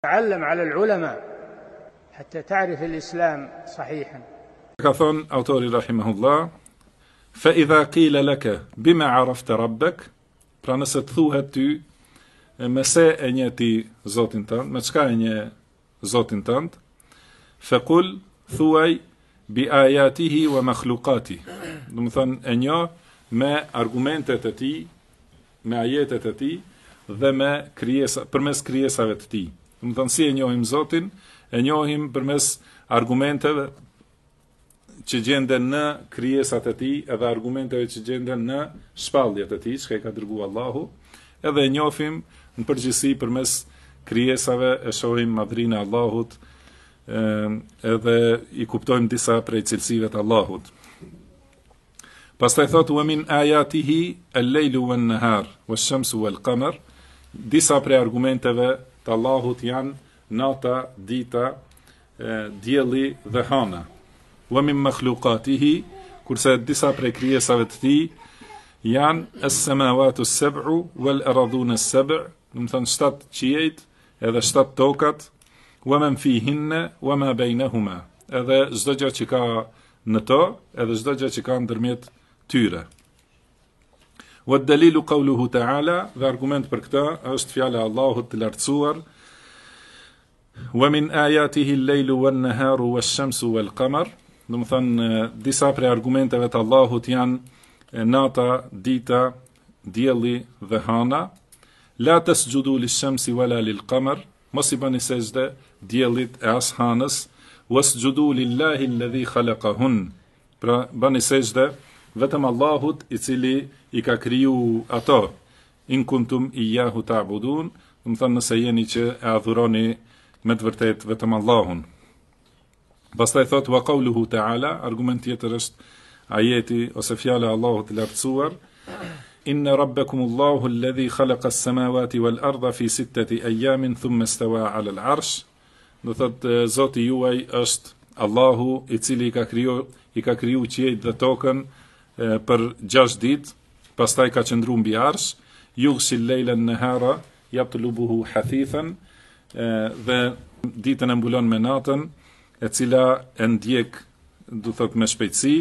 تعلم على العلماء حتى تعرف الإسلام صحيحا. كثون أوتوري رحمه الله فإذا قيل لك بما عرفت ربك pra nëse të thuhet ty me se e nje ti Zotin tënd, me çka e nje Zotin tënd, fekul thuaj bi ajatihi wa makhluqati. Do të thënë e njoh me argumentet e tij, me ajetet e tij dhe me përmes krijesave të tij. Do të thënë si e njohim Zotin, e njohim përmes argumenteve që gjenden në krijesat e tij, edhe argumenteve që gjenden në shpalljet e tij, që ka dërguar Allahu, edhe e njohim në përgjithësi përmes krijesave, e shohim madhrinë e Allahut, edhe i kuptojmë disa prej cilësive të Allahut. Pastaj thotë wa min ayatihi al-lailu wan-nahar wash-shamsu wal-qamar, disa prej argumenteve të Allahut janë nata, dita, dielli dhe hana. Wa min makhluqatihi, kurse disa prej krijesave të tij janë as-samawati as-sab'u wal-ardhuna as-sab', do të thonë 7 qiejt edhe 7 tokat, wa man fihinna wa ma bainahuma, edhe çdo gjë që ka në to, edhe çdo gjë që ka ndërmjet tyre. Wa ad-dalilu qawluhu ta'ala, dhe argument për këtë është fjala e Allahut të lartësuar, wa min ayatihi al-lailu wan-naharu wash-shamsu wal-qamar. Do të thënë disa prej argumenteve të Allahut janë nata, dita, dielli dhe hana. La tasjudu lish-shamsi wala lil-qamar, mos i bani sejdë diellit e as hanës, wasjudu lillahi alladhi khalaqahun. Pra bani sejdë vetëm Allahut i cili i ka kriju ato. In kuntum iyyahu ta'budun, do të thënë nëse jeni që e adhuroni me të vërtetë vetëm Allahun. Pastaj thot wa qawluhu ta'ala, argument tjetër është ajeti ose fjala e Allahut të lartësuar, inna rabbakumullahu alladhi khalaqa as-samawati wal-ardha fi 6 ayamin thumma istawa 'ala al-'arsh. Do thot Zoti juaj është Allahu i cili i ka kriju qiejt dhe tokën për 6 ditë, pastaj ka qëndruar mbi arsh, yughshi al-layla an-nahara yatlubuhu hathithan, dhe ditën e mbulon me natën, e cila e ndjek, do thot me shpejtësi,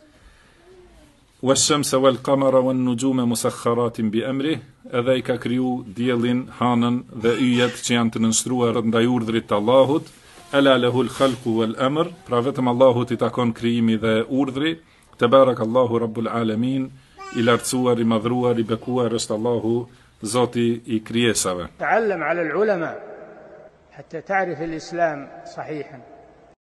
wash-shamsa wal-qamara wan-nujuma musakhkharatin bi amrih, edhe i ka kriju diellin, hanën dhe yjet që janë të nënshtruar ndaj urdhrit të Allahut, ala lahu al-khalqu wal-amr, pra vetëm Allahut i takon krijimi dhe urdhri, tabarakallahu rabbul alamin, i lartësuar, i madhruar, i bekuar është Allahu, Zoti i krijesave. تعلم على العلماء حتى تعرف الإسلام صحيحا.